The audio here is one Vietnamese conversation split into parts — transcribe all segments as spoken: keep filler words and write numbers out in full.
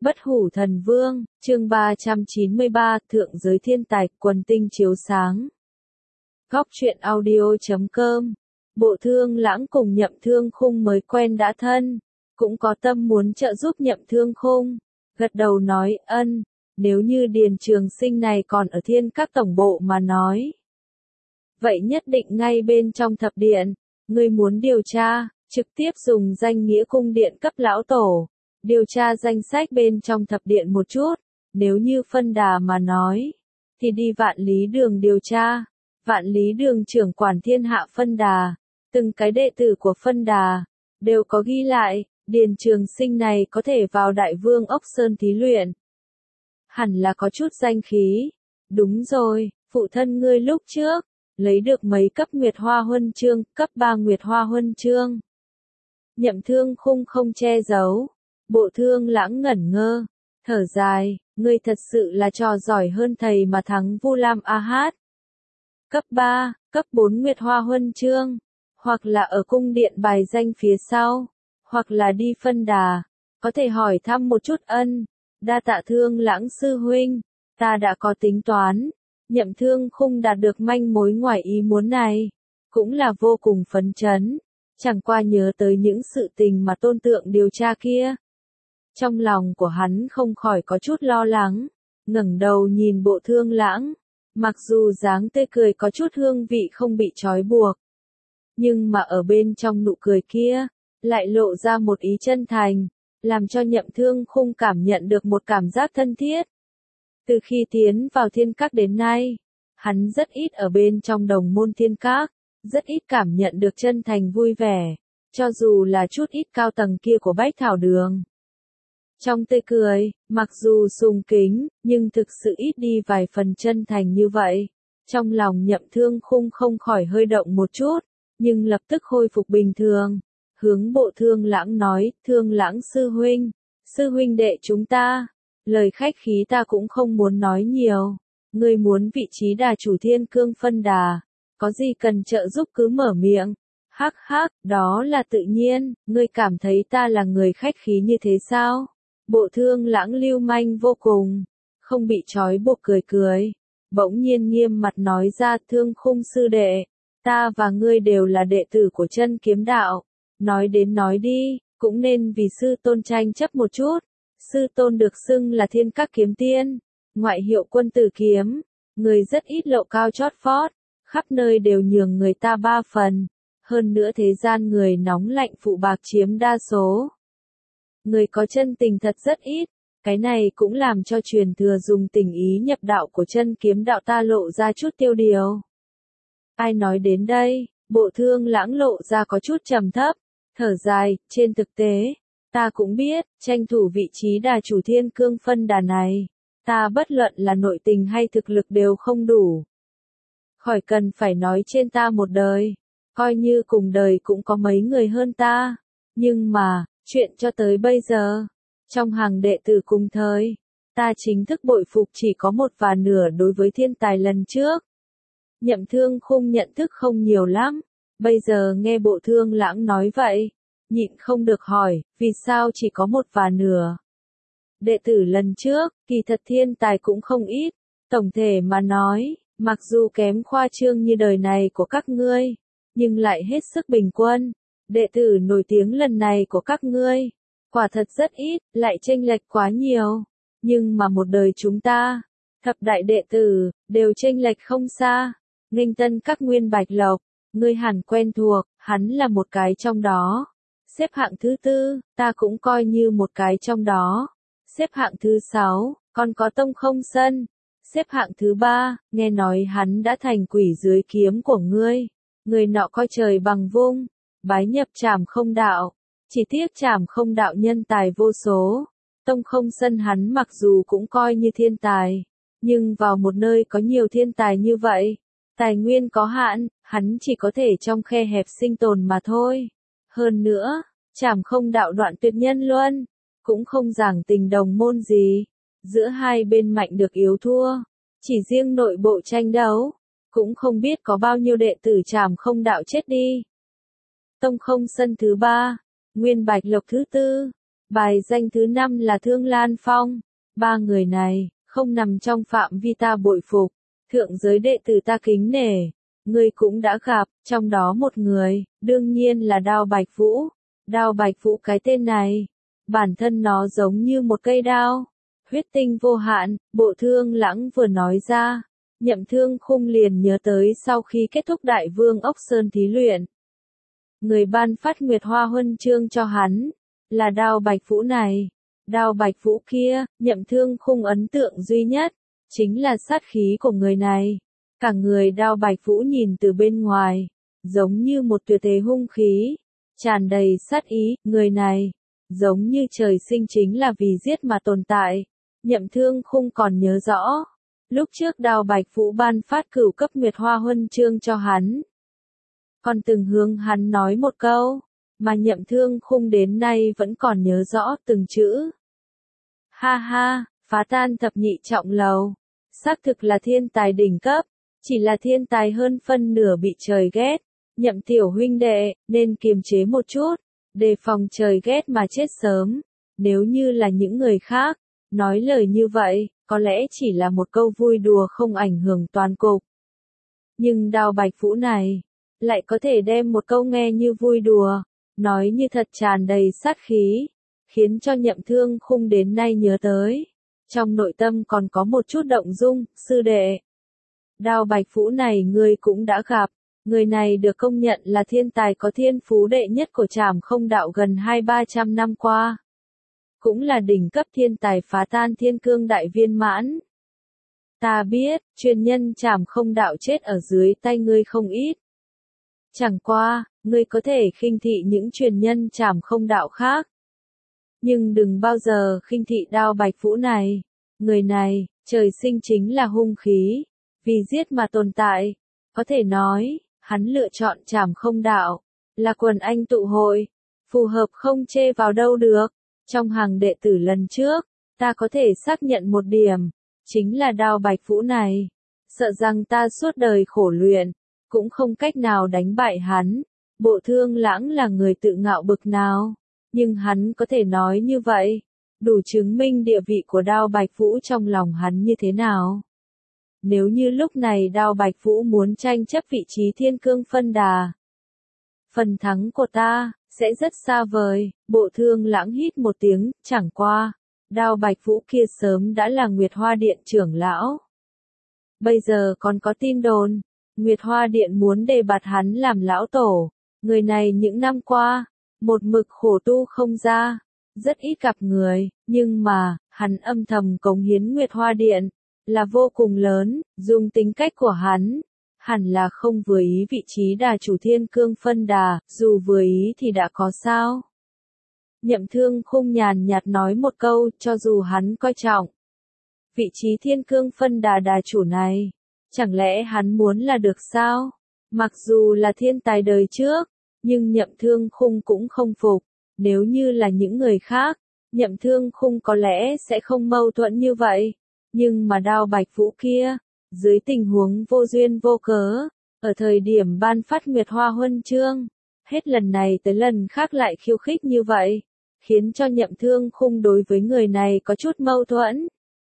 Bất hủ thần vương, chương ba trăm chín mươi ba, thượng giới thiên tài, quần tinh chiếu sáng. Góc truyện audio chấm com. Bộ Thương Lãng cùng Nhậm Thương Khung mới quen đã thân, cũng có tâm muốn trợ giúp Nhậm Thương Khung. Gật đầu nói, ân, nếu như Điền Trường Sinh này còn ở Thiên Các tổng bộ mà nói. Vậy nhất định ngay bên trong thập điện, ngươi muốn điều tra, trực tiếp dùng danh nghĩa cung điện cấp lão tổ. Điều tra danh sách bên trong thập điện một chút, nếu như phân đà mà nói, thì đi vạn lý đường điều tra. Vạn lý đường trưởng quản thiên hạ phân đà, từng cái đệ tử của phân đà, đều có ghi lại, Điền Trường Sinh này có thể vào Đại Vương Ốc Sơn thí luyện. Hẳn là có chút danh khí. Đúng rồi, phụ thân ngươi lúc trước, lấy được mấy cấp Nguyệt Hoa Huân Chương, cấp ba Nguyệt Hoa Huân Chương. Nhậm Thương Khung không che giấu. Bộ Thương Lãng ngẩn ngơ, thở dài, ngươi thật sự là trò giỏi hơn thầy mà thắng Vu Lam A Hát. Cấp ba, cấp bốn Nguyệt Hoa Huân Chương, hoặc là ở cung điện bài danh phía sau, hoặc là đi phân đà, có thể hỏi thăm một chút ân. Đa tạ Thương Lãng sư huynh, ta đã có tính toán. Nhậm Thương Khung đạt được manh mối ngoài ý muốn này, cũng là vô cùng phấn chấn, chẳng qua nhớ tới những sự tình mà tôn tượng điều tra kia. Trong lòng của hắn không khỏi có chút lo lắng, ngẩng đầu nhìn Bộ Thương Lãng, mặc dù dáng tươi cười có chút hương vị không bị trói buộc, nhưng mà ở bên trong nụ cười kia, lại lộ ra một ý chân thành, làm cho Nhậm Thương Khung cảm nhận được một cảm giác thân thiết. Từ khi tiến vào Thiên Các đến nay, hắn rất ít ở bên trong đồng môn Thiên Các, rất ít cảm nhận được chân thành vui vẻ, cho dù là chút ít cao tầng kia của Bách Thảo Đường. Trong tươi cười, mặc dù sùng kính, nhưng thực sự ít đi vài phần chân thành như vậy. Trong lòng Nhậm Thương Khung không khỏi hơi động một chút, nhưng lập tức khôi phục bình thường. Hướng Bộ Thương Lãng nói, Thương Lãng sư huynh, sư huynh đệ chúng ta, lời khách khí ta cũng không muốn nói nhiều. Ngươi muốn vị trí đà chủ Thiên Cương phân đà, có gì cần trợ giúp cứ mở miệng. Hắc hắc, đó là tự nhiên, ngươi cảm thấy ta là người khách khí như thế sao? Bộ Thương Lãng lưu manh vô cùng, không bị trói buộc cười cười, bỗng nhiên nghiêm mặt nói ra, Thương Khung sư đệ, ta và ngươi đều là đệ tử của Chân Kiếm Đạo, nói đến nói đi, cũng nên vì sư tôn tranh chấp một chút. Sư tôn được xưng là Thiên Các kiếm tiên, ngoại hiệu Quân Tử Kiếm, người rất ít lộ cao chót vót, khắp nơi đều nhường người ta ba phần, hơn nữa thế gian người nóng lạnh phụ bạc chiếm đa số. Người có chân tình thật rất ít, cái này cũng làm cho truyền thừa dùng tình ý nhập đạo của Chân Kiếm Đạo ta lộ ra chút tiêu điều. Ai nói đến đây, Bộ Thương Lãng lộ ra có chút trầm thấp, thở dài, trên thực tế, ta cũng biết, tranh thủ vị trí đà chủ Thiên Cương phân đà này, ta bất luận là nội tình hay thực lực đều không đủ. Khỏi cần phải nói trên ta một đời, coi như cùng đời cũng có mấy người hơn ta, nhưng mà, chuyện cho tới bây giờ, trong hàng đệ tử cùng thời, ta chính thức bội phục chỉ có một và nửa đối với thiên tài lần trước. Nhậm Thương Khung nhận thức không nhiều lắm, bây giờ nghe Bộ Thương Lãng nói vậy, nhịn không được hỏi, vì sao chỉ có một và nửa? Đệ tử lần trước, kỳ thật thiên tài cũng không ít, tổng thể mà nói, mặc dù kém khoa trương như đời này của các ngươi, nhưng lại hết sức bình quân. Đệ tử nổi tiếng lần này của các ngươi, quả thật rất ít, lại chênh lệch quá nhiều. Nhưng mà một đời chúng ta, thập đại đệ tử, đều chênh lệch không xa. Nghênh Tân Các Nguyên Bạch Lộc, ngươi hẳn quen thuộc, hắn là một cái trong đó. Xếp hạng thứ tư, ta cũng coi như một cái trong đó. Xếp hạng thứ sáu, còn có Tông Không Sân. Xếp hạng thứ ba, nghe nói hắn đã thành quỷ dưới kiếm của ngươi. Người nọ coi trời bằng vung, bái nhập Trảm Không Đạo, chỉ tiếc Trảm Không Đạo nhân tài vô số. Tông Không Sân hắn mặc dù cũng coi như thiên tài, nhưng vào một nơi có nhiều thiên tài như vậy, tài nguyên có hạn, hắn chỉ có thể trong khe hẹp sinh tồn mà thôi. Hơn nữa, Trảm Không Đạo đoạn tuyệt nhân luân, cũng không giảng tình đồng môn gì, giữa hai bên mạnh được yếu thua, chỉ riêng nội bộ tranh đấu, cũng không biết có bao nhiêu đệ tử Trảm Không Đạo chết đi. Tông Không Sân thứ ba, Nguyên Bạch Lộc thứ tư, Bài danh thứ năm là Thương Lan Phong. Ba người này, không nằm trong phạm vi ta bội phục, thượng giới đệ tử ta kính nể. Ngươi cũng đã gặp, trong đó một người, đương nhiên là Đao Bạch Vũ. Đao Bạch Vũ cái tên này, bản thân nó giống như một cây đao, huyết tinh vô hạn. Bộ Thương Lãng vừa nói ra, Nhậm Thương Khung liền nhớ tới sau khi kết thúc Đại Vương Ốc Sơn thí luyện, người ban phát Nguyệt Hoa huân chương cho hắn, là Đao Bạch Vũ này. Đao Bạch Vũ kia, Nhậm Thương Khung ấn tượng duy nhất, chính là sát khí của người này. Cả người Đao Bạch Vũ nhìn từ bên ngoài, giống như một tuyệt thế hung khí, tràn đầy sát ý. Người này, giống như trời sinh chính là vì giết mà tồn tại. Nhậm Thương Khung còn nhớ rõ, lúc trước Đao Bạch Vũ ban phát cửu cấp Nguyệt Hoa huân chương cho hắn, còn từng hướng hắn nói một câu, mà Nhậm Thương Khung đến nay vẫn còn nhớ rõ từng chữ. Ha ha, phá tan thập nhị trọng lầu, xác thực là thiên tài đỉnh cấp, chỉ là thiên tài hơn phân nửa bị trời ghét. Nhậm tiểu huynh đệ, nên kiềm chế một chút, đề phòng trời ghét mà chết sớm. Nếu như là những người khác, nói lời như vậy, có lẽ chỉ là một câu vui đùa không ảnh hưởng toàn cục. Nhưng Đao Bạch Vũ này, lại có thể đem một câu nghe như vui đùa, nói như thật tràn đầy sát khí, khiến cho Nhậm Thương Khung đến nay nhớ tới. Trong nội tâm còn có một chút động dung. Sư đệ, Đao Bạch Vũ này ngươi cũng đã gặp, người này được công nhận là thiên tài có thiên phú đệ nhất của Trảm Không đạo gần hai ba trăm năm qua. Cũng là đỉnh cấp thiên tài phá tan thiên cương đại viên mãn. Ta biết, truyền nhân Trảm Không đạo chết ở dưới tay ngươi không ít. Chẳng qua, ngươi có thể khinh thị những truyền nhân Trảm Không đạo khác. Nhưng đừng bao giờ khinh thị Đao Bạch Vũ này. Người này, trời sinh chính là hung khí, vì giết mà tồn tại. Có thể nói, hắn lựa chọn Trảm Không đạo, là quần anh tụ hội, phù hợp không chê vào đâu được. Trong hàng đệ tử lần trước, ta có thể xác nhận một điểm, chính là Đao Bạch Vũ này. Sợ rằng ta suốt đời khổ luyện, cũng không cách nào đánh bại hắn. Bộ Thương Lãng là người tự ngạo bực nào, nhưng hắn có thể nói như vậy, đủ chứng minh địa vị của Đao Bạch Vũ trong lòng hắn như thế nào. Nếu như lúc này Đao Bạch Vũ muốn tranh chấp vị trí thiên cương phân đà, phần thắng của ta sẽ rất xa vời. Bộ Thương Lãng hít một tiếng, chẳng qua, Đao Bạch Vũ kia sớm đã là Nguyệt Hoa Điện trưởng lão. Bây giờ còn có tin đồn, Nguyệt Hoa Điện muốn đề bạt hắn làm lão tổ. Người này những năm qua, một mực khổ tu không ra, rất ít gặp người, nhưng mà, hắn âm thầm cống hiến Nguyệt Hoa Điện, là vô cùng lớn. Dùng tính cách của hắn, hẳn là không vừa ý vị trí đà chủ thiên cương phân đà, dù vừa ý thì đã có sao. Nhậm Thương Khung nhàn nhạt nói một câu, cho dù hắn coi trọng vị trí thiên cương phân đà đà chủ này, chẳng lẽ hắn muốn là được sao? Mặc dù là thiên tài đời trước, nhưng Nhậm Thương Khung cũng không phục. Nếu như là những người khác, Nhậm Thương Khung có lẽ sẽ không mâu thuẫn như vậy. Nhưng mà Đao Bạch Vũ kia, dưới tình huống vô duyên vô cớ, ở thời điểm ban phát Nguyệt Hoa huân chương, hết lần này tới lần khác lại khiêu khích như vậy, khiến cho Nhậm Thương Khung đối với người này có chút mâu thuẫn.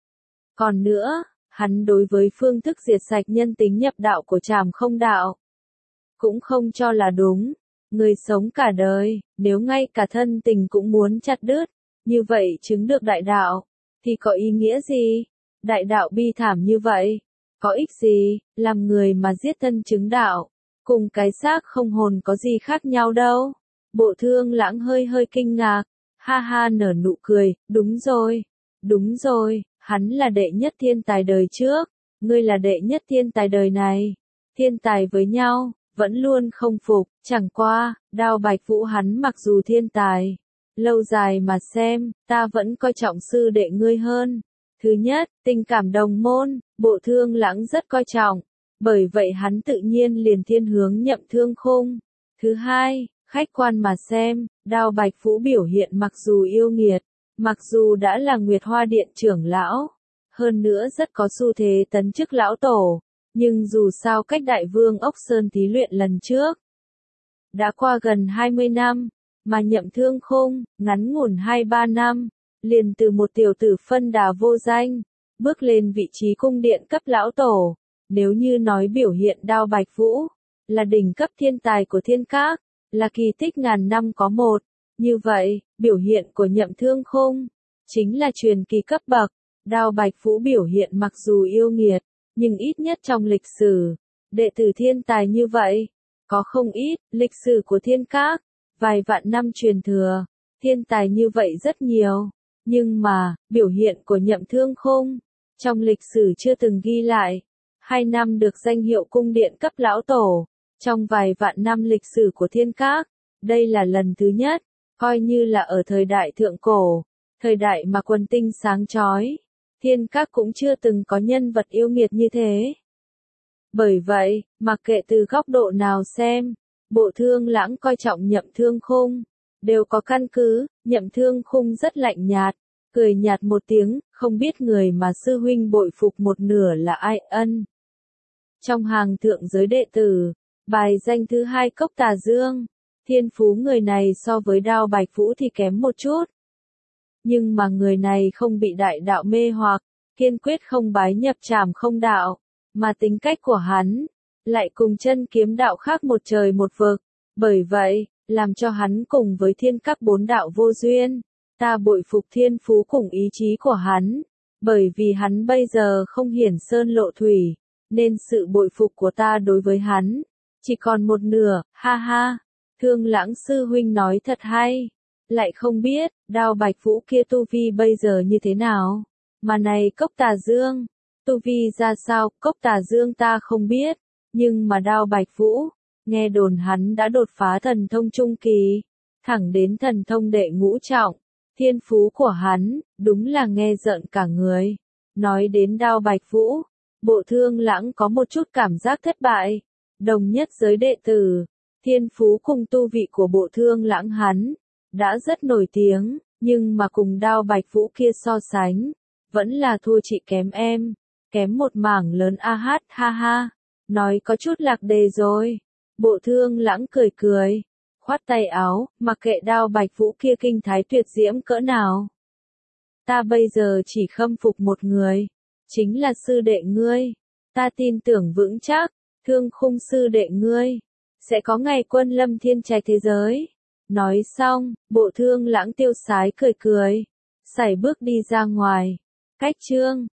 Còn nữa, hắn đối với phương thức diệt sạch nhân tính nhập đạo của Trảm Không đạo, cũng không cho là đúng. Người sống cả đời, nếu ngay cả thân tình cũng muốn chặt đứt, như vậy chứng được đại đạo, thì có ý nghĩa gì? Đại đạo bi thảm như vậy, có ích gì? Làm người mà giết thân chứng đạo, cùng cái xác không hồn có gì khác nhau đâu. Bộ Thương Lãng hơi hơi kinh ngạc, ha ha nở nụ cười, đúng rồi, đúng rồi, hắn là đệ nhất thiên tài đời trước, ngươi là đệ nhất thiên tài đời này. Thiên tài với nhau, vẫn luôn không phục. Chẳng qua, Đao Bạch Vũ hắn mặc dù thiên tài, lâu dài mà xem, ta vẫn coi trọng sư đệ ngươi hơn. Thứ nhất, tình cảm đồng môn, Bộ Thương Lãng rất coi trọng, bởi vậy hắn tự nhiên liền thiên hướng Nhậm Thương Khung. Thứ hai, khách quan mà xem, Đao Bạch Vũ biểu hiện mặc dù yêu nghiệt, mặc dù đã là Nguyệt Hoa Điện trưởng lão, hơn nữa rất có xu thế tấn chức lão tổ, nhưng dù sao cách Đại Vương Ốc Sơn thí luyện lần trước đã qua gần hai mươi năm, mà Nhậm Thương Khung, ngắn ngủn hai ba năm, liền từ một tiểu tử phân đà vô danh, bước lên vị trí cung điện cấp lão tổ. Nếu như nói biểu hiện Đao Bạch Vũ, là đỉnh cấp thiên tài của thiên các, là kỳ tích ngàn năm có một, như vậy, biểu hiện của Nhậm Thương Khung, chính là truyền kỳ cấp bậc. Đao Bạch Vũ biểu hiện mặc dù yêu nghiệt, nhưng ít nhất trong lịch sử, đệ tử thiên tài như vậy, có không ít. Lịch sử của thiên các, vài vạn năm truyền thừa, thiên tài như vậy rất nhiều, nhưng mà, biểu hiện của Nhậm Thương Khung, trong lịch sử chưa từng ghi lại. Hai năm được danh hiệu cung điện cấp lão tổ, trong vài vạn năm lịch sử của thiên các, đây là lần thứ nhất, coi như là ở thời đại thượng cổ, thời đại mà quần tinh sáng chói, thiên các cũng chưa từng có nhân vật yêu nghiệt như thế. Bởi vậy, mặc kệ từ góc độ nào xem, Bộ Thương Lãng coi trọng Nhậm Thương Khung, đều có căn cứ. Nhậm Thương Khung rất lạnh nhạt, cười nhạt một tiếng, không biết người mà sư huynh bội phục một nửa là ai. Ân. Trong hàng thượng giới đệ tử, bài danh thứ hai Cốc Tà Dương, thiên phú người này so với Đao Bạch Vũ thì kém một chút. Nhưng mà người này không bị đại đạo mê hoặc, kiên quyết không bái nhập Trảm Không đạo, mà tính cách của hắn lại cùng Chân Kiếm đạo khác một trời một vực, bởi vậy, làm cho hắn cùng với thiên các bốn đạo vô duyên. Ta bội phục thiên phú cùng ý chí của hắn, bởi vì hắn bây giờ không hiển sơn lộ thủy, nên sự bội phục của ta đối với hắn chỉ còn một nửa. Ha ha, Thương Lãng sư huynh nói thật hay. Lại không biết, Đao Bạch Vũ kia tu vi bây giờ như thế nào? Mà này Cốc Tà Dương, tu vi ra sao? Cốc Tà Dương ta không biết, nhưng mà Đao Bạch Vũ, nghe đồn hắn đã đột phá thần thông trung kỳ, thẳng đến thần thông đệ ngũ trọng. Thiên phú của hắn, đúng là nghe rợn cả người. Nói đến Đao Bạch Vũ, Bộ Thương Lãng có một chút cảm giác thất bại. Đồng nhất giới đệ tử, thiên phú cùng tu vị của Bộ Thương Lãng hắn đã rất nổi tiếng, nhưng mà cùng Đao Bạch Vũ kia so sánh, vẫn là thua chị kém em, kém một mảng lớn. A hát, ha ha, nói có chút lạc đề rồi. Bộ Thương Lãng cười cười, khoát tay áo, mặc kệ Đao Bạch Vũ kia kinh thái tuyệt diễm cỡ nào. Ta bây giờ chỉ khâm phục một người, chính là sư đệ ngươi. Ta tin tưởng vững chắc, Thương Khung sư đệ ngươi sẽ có ngày quân lâm thiên trạch thế giới. Nói xong, Bộ Thương Lãng tiêu sái cười cười, sải bước đi ra ngoài. Cách chương